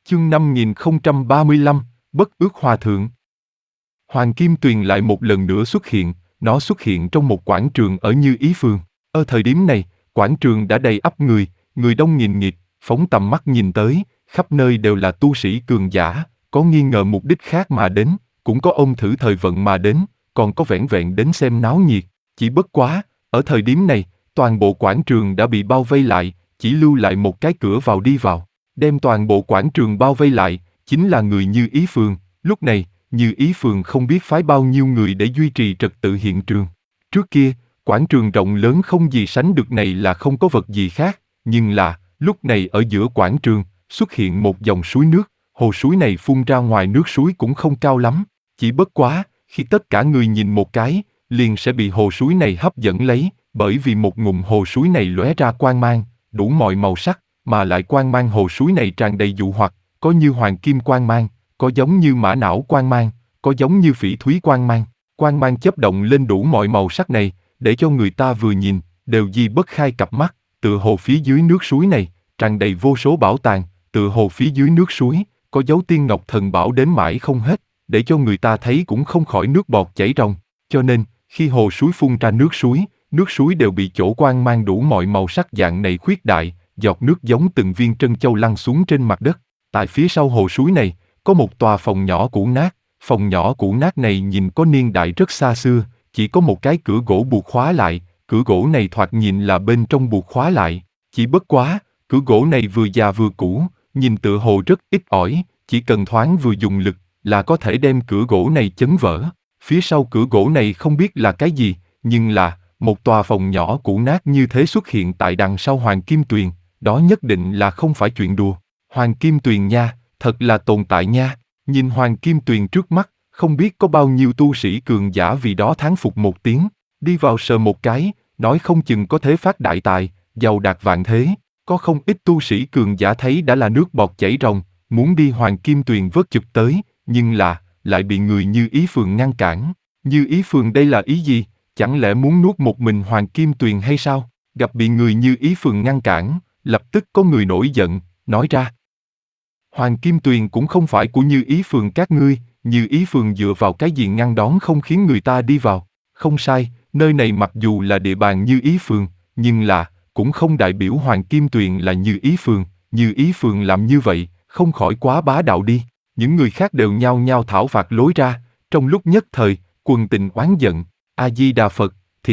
Chương 5035, Bất ước hòa thượng. Hoàng Kim Tuyền lại một lần nữa xuất hiện, nó xuất hiện trong một quảng trường ở Như Ý Phường. Ở thời điểm này, quảng trường đã đầy ắp người đông nghìn nghịt, phóng tầm mắt nhìn tới, khắp nơi đều là tu sĩ cường giả, có nghi ngờ mục đích khác mà đến, cũng có ông thử thời vận mà đến, còn có vẻn vẹn đến xem náo nhiệt. Chỉ bất quá, ở thời điểm này, toàn bộ quảng trường đã bị bao vây lại, chỉ lưu lại một cái cửa vào đi vào. Đem toàn bộ quảng trường bao vây lại, chính là người Như Ý Phường. Lúc này, Như Ý Phường không biết phái bao nhiêu người để duy trì trật tự hiện trường. Trước kia, quảng trường rộng lớn không gì sánh được này là không có vật gì khác, nhưng là, lúc này ở giữa quảng trường, xuất hiện một dòng suối nước, hồ suối này phun ra ngoài nước suối cũng không cao lắm, chỉ bất quá, khi tất cả người nhìn một cái, liền sẽ bị hồ suối này hấp dẫn lấy, bởi vì một ngụm hồ suối này lóe ra quang mang, đủ mọi màu sắc, mà lại quang mang hồ suối này tràn đầy dụ hoặc, có như hoàng kim quang mang, có giống như mã não quang mang, có giống như phỉ thúy quang mang chớp động lên đủ mọi màu sắc này, để cho người ta vừa nhìn, đều di bất khai cặp mắt, tựa hồ phía dưới nước suối này, tràn đầy vô số bảo tàng, tựa hồ phía dưới nước suối, có dấu tiên ngọc thần bảo đến mãi không hết, để cho người ta thấy cũng không khỏi nước bọt chảy ròng, cho nên, khi hồ suối phun ra nước suối đều bị chỗ quang mang đủ mọi màu sắc dạng này khuyết đại, giọt nước giống từng viên trân châu lăn xuống trên mặt đất. Tại phía sau hồ suối này, có một tòa phòng nhỏ cũ nát, phòng nhỏ cũ nát này nhìn có niên đại rất xa xưa, chỉ có một cái cửa gỗ buộc khóa lại, cửa gỗ này thoạt nhìn là bên trong buộc khóa lại, chỉ bất quá, cửa gỗ này vừa già vừa cũ, nhìn tựa hồ rất ít ỏi, chỉ cần thoáng vừa dùng lực, là có thể đem cửa gỗ này chấn vỡ. Phía sau cửa gỗ này không biết là cái gì, nhưng là, một tòa phòng nhỏ cũ nát như thế xuất hiện tại đằng sau Hoàng Kim Tuyền, đó nhất định là không phải chuyện đùa. Hoàng Kim Tuyền nha, thật là tồn tại nha. Nhìn Hoàng Kim Tuyền trước mắt, không biết có bao nhiêu tu sĩ cường giả vì đó thán phục một tiếng, đi vào sờ một cái, nói không chừng có thế phát đại tài, giàu đạt vạn thế. Có không ít tu sĩ cường giả thấy đã là nước bọt chảy ròng, muốn đi Hoàng Kim Tuyền vớt chụp tới, nhưng là, lại bị người Như Ý Phường ngăn cản. Như Ý Phường đây là ý gì? Chẳng lẽ muốn nuốt một mình Hoàng Kim Tuyền hay sao? Gặp bị người Như Ý Phường ngăn cản, lập tức có người nổi giận, nói ra. Hoàng Kim Tuyền cũng không phải của Như Ý Phường các ngươi, Như Ý Phường dựa vào cái gì ngăn đón không khiến người ta đi vào? Không sai, nơi này mặc dù là địa bàn Như Ý Phường, nhưng là, cũng không đại biểu Hoàng Kim Tuyền là Như Ý Phường làm như vậy, không khỏi quá bá đạo đi. Những người khác đều nhao nhao thảo phạt lối ra, trong lúc nhất thời, quần tình oán giận. A-di-đà Phật,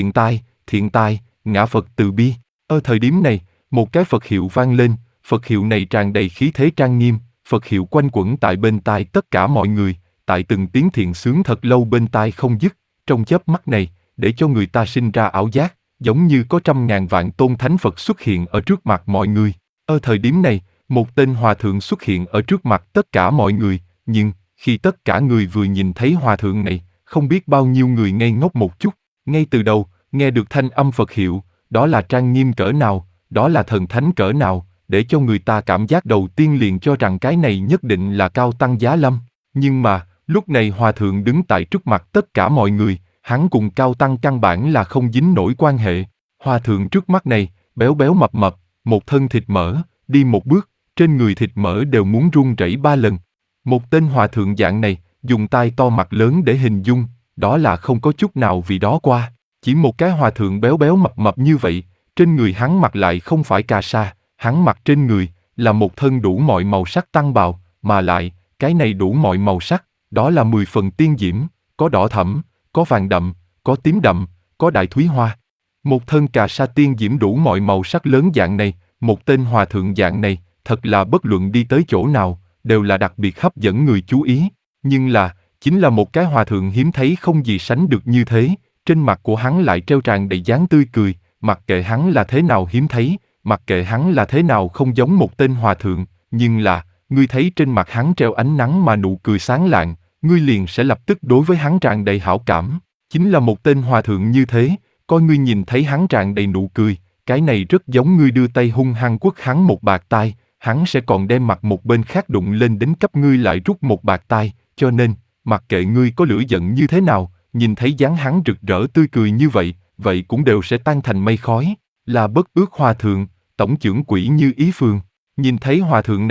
thiện tai, ngã Phật từ bi. Ở thời điểm này, một cái Phật hiệu vang lên, Phật hiệu này tràn đầy khí thế trang nghiêm, Phật hiệu quanh quẩn tại bên tai tất cả mọi người, tại từng tiếng thiện xướng thật lâu bên tai không dứt, trong chớp mắt này, để cho người ta sinh ra ảo giác, giống như có trăm ngàn vạn tôn thánh Phật xuất hiện ở trước mặt mọi người. Ở thời điểm này, một tên hòa thượng xuất hiện ở trước mặt tất cả mọi người, nhưng, khi tất cả người vừa nhìn thấy hòa thượng này, không biết bao nhiêu người ngây ngốc một chút, ngay từ đầu, nghe được thanh âm Phật hiệu, đó là trang nghiêm cỡ nào, đó là thần thánh cỡ nào, để cho người ta cảm giác đầu tiên liền cho rằng cái này nhất định là Cao Tăng Giá Lâm. Nhưng mà, lúc này hòa thượng đứng tại trước mặt tất cả mọi người, hắn cùng Cao Tăng căn bản là không dính nổi quan hệ. Hòa thượng trước mắt này, béo béo mập mập, một thân thịt mỡ, đi một bước, trên người thịt mỡ đều muốn run rẩy 3 lần. Một tên hòa thượng dạng này, dùng tai to mặt lớn để hình dung, đó là không có chút nào vì đó qua. Chỉ một cái hòa thượng béo béo mập mập như vậy, trên người hắn mặc lại không phải cà sa, hắn mặc trên người là một thân đủ mọi màu sắc tăng bào, mà lại, cái này đủ mọi màu sắc, đó là 10 phần tiên diễm, có đỏ thẫm, có vàng đậm, có tím đậm, có đại thúy hoa. Một thân cà sa tiên diễm đủ mọi màu sắc lớn dạng này, một tên hòa thượng dạng này, thật là bất luận đi tới chỗ nào, đều là đặc biệt hấp dẫn người chú ý. Nhưng là, chính là một cái hòa thượng hiếm thấy không gì sánh được như thế, trên mặt của hắn lại treo tràn đầy dáng tươi cười, mặc kệ hắn là thế nào hiếm thấy, mặc kệ hắn là thế nào không giống một tên hòa thượng, nhưng là, ngươi thấy trên mặt hắn treo ánh nắng mà nụ cười sáng lạng, ngươi liền sẽ lập tức đối với hắn tràn đầy hảo cảm. Chính là một tên hòa thượng như thế, coi ngươi nhìn thấy hắn tràn đầy nụ cười, cái này rất giống ngươi đưa tay hung hăng quất hắn một bạt tai, hắn sẽ còn đem mặt một bên khác đụng lên đến cấp ngươi lại rút một bạt tai, cho nên, mặc kệ ngươi có lửa giận như thế nào, nhìn thấy dáng hắn rực rỡ tươi cười như vậy, vậy cũng đều sẽ tan thành mây khói. Là Bất Ước Hòa Thượng, tổng trưởng quỹ Như Ý Phường. Nhìn thấy hòa thượng này,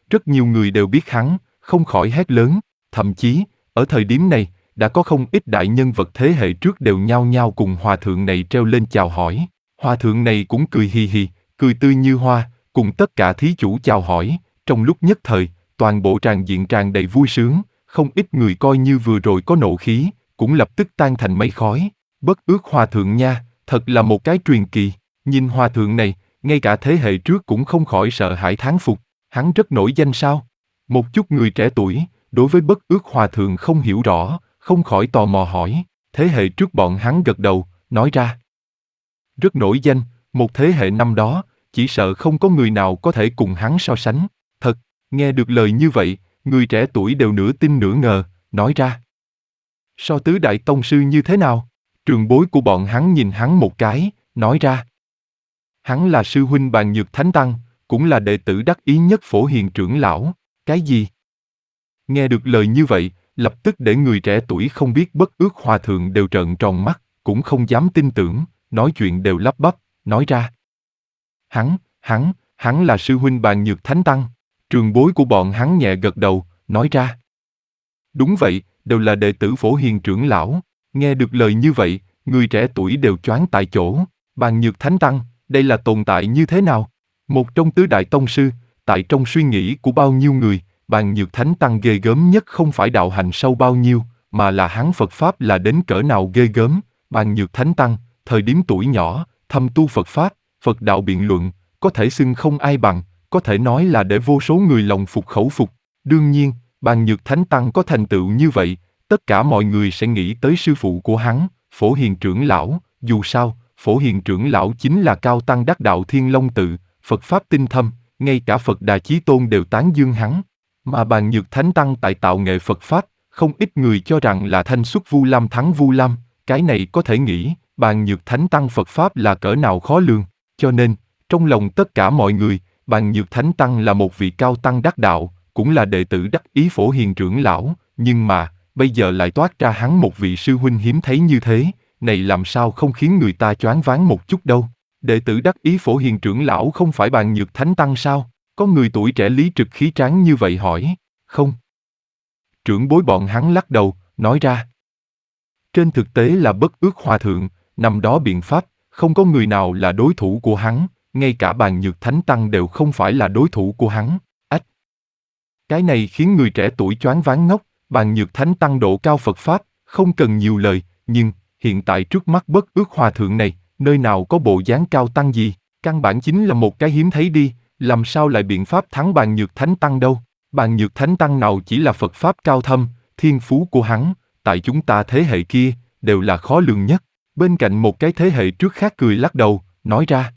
Rất nhiều người đều biết hắn, không khỏi hét lớn, thậm chí, ở thời điểm này, đã có không ít đại nhân vật thế hệ trước đều nhao nhao cùng hòa thượng này treo lên chào hỏi. Hòa thượng này cũng cười hì hì, cười tươi như hoa, cùng tất cả thí chủ chào hỏi, trong lúc nhất thời, toàn bộ tràng diện tràn đầy vui sướng, không ít người coi như vừa rồi có nộ khí, cũng lập tức tan thành mây khói. Bất Ước hòa thượng nha, thật là một cái truyền kỳ, nhìn hòa thượng này, ngay cả thế hệ trước cũng không khỏi sợ hãi thán phục, hắn rất nổi danh sao? Một chút người trẻ tuổi, đối với Bất Ước hòa thượng không hiểu rõ, không khỏi tò mò hỏi, thế hệ trước bọn hắn gật đầu, nói ra. Rất nổi danh, một thế hệ năm đó, chỉ sợ không có người nào có thể cùng hắn so sánh. Thật, nghe được lời như vậy, người trẻ tuổi đều nửa tin nửa ngờ, nói ra. So tứ đại tông sư như thế nào? Trường bối của bọn hắn nhìn hắn một cái, nói ra. Hắn là sư huynh Bàn Nhược Thánh Tăng, cũng là đệ tử đắc ý nhất Phổ Hiền trưởng lão. Cái gì? Nghe được lời như vậy, lập tức để người trẻ tuổi không biết Bất Ước hòa thượng đều trợn tròn mắt, cũng không dám tin tưởng, nói chuyện đều lắp bắp, nói ra. Hắn là sư huynh Bàn Nhược Thánh Tăng. Trường bối của bọn hắn nhẹ gật đầu, nói ra. Đúng vậy, đều là đệ tử Phổ Hiền trưởng lão. Nghe được lời như vậy, người trẻ tuổi đều choáng tại chỗ. Bàn Nhược Thánh Tăng, đây là tồn tại như thế nào? Một trong tứ đại tông sư, tại trong suy nghĩ của bao nhiêu người, Bàn Nhược Thánh Tăng ghê gớm nhất không phải đạo hành sâu bao nhiêu, mà là hắn Phật Pháp là đến cỡ nào ghê gớm. Bàn Nhược Thánh Tăng, thời điểm tuổi nhỏ, thâm tu Phật Pháp, Phật đạo biện luận, có thể xưng không ai bằng, có thể nói là để vô số người lòng phục khẩu phục. Đương nhiên, Bàn Nhược Thánh Tăng có thành tựu như vậy, tất cả mọi người sẽ nghĩ tới sư phụ của hắn, Phổ Hiền trưởng lão. Dù sao, Phổ Hiền trưởng lão chính là cao tăng đắc đạo Thiên Long Tự, Phật Pháp tinh thâm, ngay cả Phật Đà Chí Tôn đều tán dương hắn. Mà Bàn Nhược Thánh Tăng tại tạo nghệ Phật Pháp, không ít người cho rằng là thanh xuất Vu Lam thắng Vu Lam, cái này có thể nghĩ, Bàn Nhược Thánh Tăng Phật Pháp là cỡ nào khó lường, cho nên, trong lòng tất cả mọi người, Bàn Nhược Thánh Tăng là một vị cao tăng đắc đạo, cũng là đệ tử đắc ý Phổ Hiền trưởng lão, nhưng mà, bây giờ lại toát ra hắn một vị sư huynh hiếm thấy như thế, này làm sao không khiến người ta choáng váng một chút đâu. Đệ tử đắc ý Phổ Hiền trưởng lão không phải Bàn Nhược Thánh Tăng sao? Có người tuổi trẻ lý trực khí tráng như vậy hỏi, không? Trưởng bối bọn hắn lắc đầu, nói ra. Trên thực tế là Bất Ước hòa thượng, năm đó biện pháp, không có người nào là đối thủ của hắn, ngay cả Bàn Nhược Thánh Tăng đều không phải là đối thủ của hắn. Ách! Cái này khiến người trẻ tuổi choáng váng ngốc, Bàn Nhược Thánh Tăng độ cao Phật Pháp, không cần nhiều lời, nhưng, hiện tại trước mắt Bất Ước hòa thượng này, nơi nào có bộ dáng cao tăng gì, căn bản chính là một cái hiếm thấy đi, làm sao lại biện pháp thắng Bàn Nhược Thánh Tăng đâu. Bàn Nhược Thánh Tăng nào chỉ là Phật Pháp cao thâm, thiên phú của hắn, tại chúng ta thế hệ kia, đều là khó lường nhất. Bên cạnh một cái thế hệ trước khác cười lắc đầu, nói ra.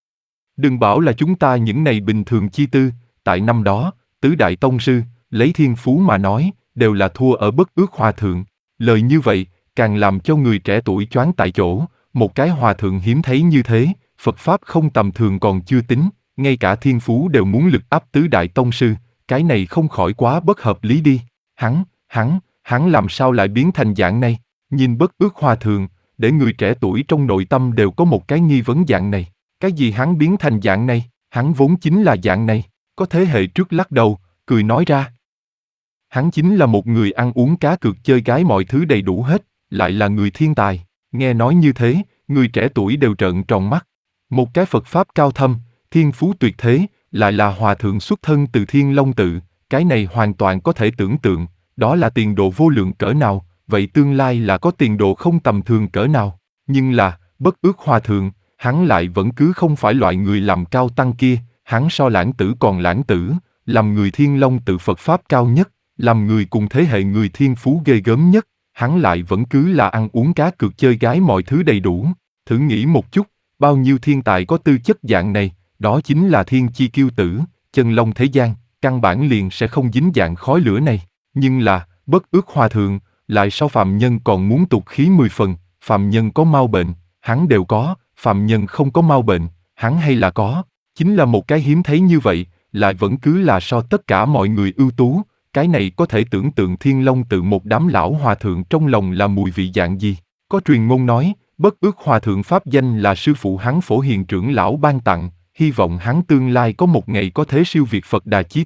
Đừng bảo là chúng ta những này bình thường chi tư, tại năm đó, tứ đại tông sư, lấy thiên phú mà nói, đều là thua ở Bất Ước hòa thượng. Lời như vậy, càng làm cho người trẻ tuổi choáng tại chỗ, một cái hòa thượng hiếm thấy như thế, Phật Pháp không tầm thường còn chưa tính, ngay cả thiên phú đều muốn lực áp tứ đại tông sư, cái này không khỏi quá bất hợp lý đi. Hắn làm sao lại biến thành dạng này? Nhìn Bất Ước hòa thượng, để người trẻ tuổi trong nội tâm đều có một cái nghi vấn dạng này. Cái gì hắn biến thành dạng này? Hắn vốn chính là dạng này. Có thế hệ trước lắc đầu, cười nói ra. Hắn chính là một người ăn uống cá cược chơi gái mọi thứ đầy đủ hết, lại là người thiên tài. Nghe nói như thế, người trẻ tuổi đều trợn tròn mắt. Một cái Phật Pháp cao thâm, thiên phú tuyệt thế, lại là hòa thượng xuất thân từ Thiên Long Tự, cái này hoàn toàn có thể tưởng tượng, đó là tiền đồ vô lượng cỡ nào, vậy tương lai là có tiền đồ không tầm thường cỡ nào. Nhưng là, Bất Ước hòa thượng, hắn lại vẫn cứ không phải loại người làm cao tăng kia, hắn so lãng tử còn lãng tử, làm người Thiên Long Tự Phật Pháp cao nhất, làm người cùng thế hệ người thiên phú ghê gớm nhất, hắn lại vẫn cứ là ăn uống cá cược chơi gái mọi thứ đầy đủ. Thử nghĩ một chút, bao nhiêu thiên tài có tư chất dạng này, đó chính là thiên chi kiêu tử, chân long thế gian, căn bản liền sẽ không dính dạng khói lửa này. Nhưng là, Bất Ước hòa thượng, lại so phàm nhân còn muốn tục khí 10 phần, phàm nhân có mau bệnh, hắn đều có, phàm nhân không có mau bệnh, hắn hay là có, chính là một cái hiếm thấy như vậy, lại vẫn cứ là so tất cả mọi người ưu tú, cái này có thể tưởng tượng Thiên Long Tự một đám lão hòa thượng trong lòng là mùi vị dạng gì. Có truyền ngôn nói, Bất Ước hòa thượng pháp danh là sư phụ hắn Phổ Hiền trưởng lão ban tặng, hy vọng hắn tương lai có một ngày có thể siêu việt Phật Đà Chí Tôn,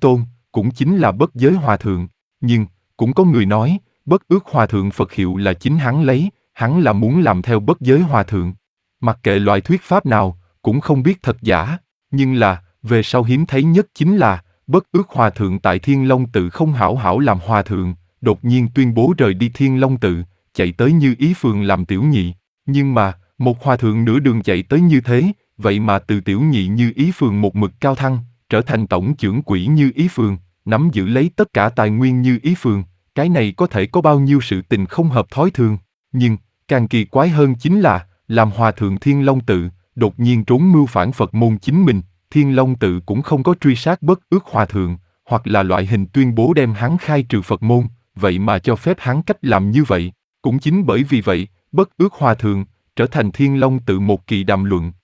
cũng chính là Bất Giới Hòa Thượng. Nhưng, cũng có người nói, Bất Ước Hòa Thượng Phật hiệu là chính hắn lấy, hắn là muốn làm theo Bất Giới Hòa Thượng. Mặc kệ loại thuyết pháp nào, cũng không biết thật giả, nhưng là, về sau hiếm thấy nhất chính là, Bất Ước Hòa Thượng tại Thiên Long Tự không hảo hảo làm hòa thượng, đột nhiên tuyên bố rời đi Thiên Long Tự, chạy tới Như Ý Phường làm tiểu nhị. Nhưng mà, một hòa thượng nửa đường chạy tới như thế, vậy mà từ tiểu nhị Như Ý Phường một mực cao thăng, trở thành tổng trưởng quỹ Như Ý Phường, nắm giữ lấy tất cả tài nguyên Như Ý Phường, cái này có thể có bao nhiêu sự tình không hợp thói thường. Nhưng, càng kỳ quái hơn chính là, làm hòa thượng Thiên Long Tự, đột nhiên trốn mưu phản Phật môn chính mình, Thiên Long Tự cũng không có truy sát Bất Ước Hòa Thượng, hoặc là loại hình tuyên bố đem hắn khai trừ Phật môn, vậy mà cho phép hắn cách làm như vậy. Cũng chính bởi vì vậy, Bất Ước Hòa Thượng trở thành Thiên Long Tự một kỳ đàm luận,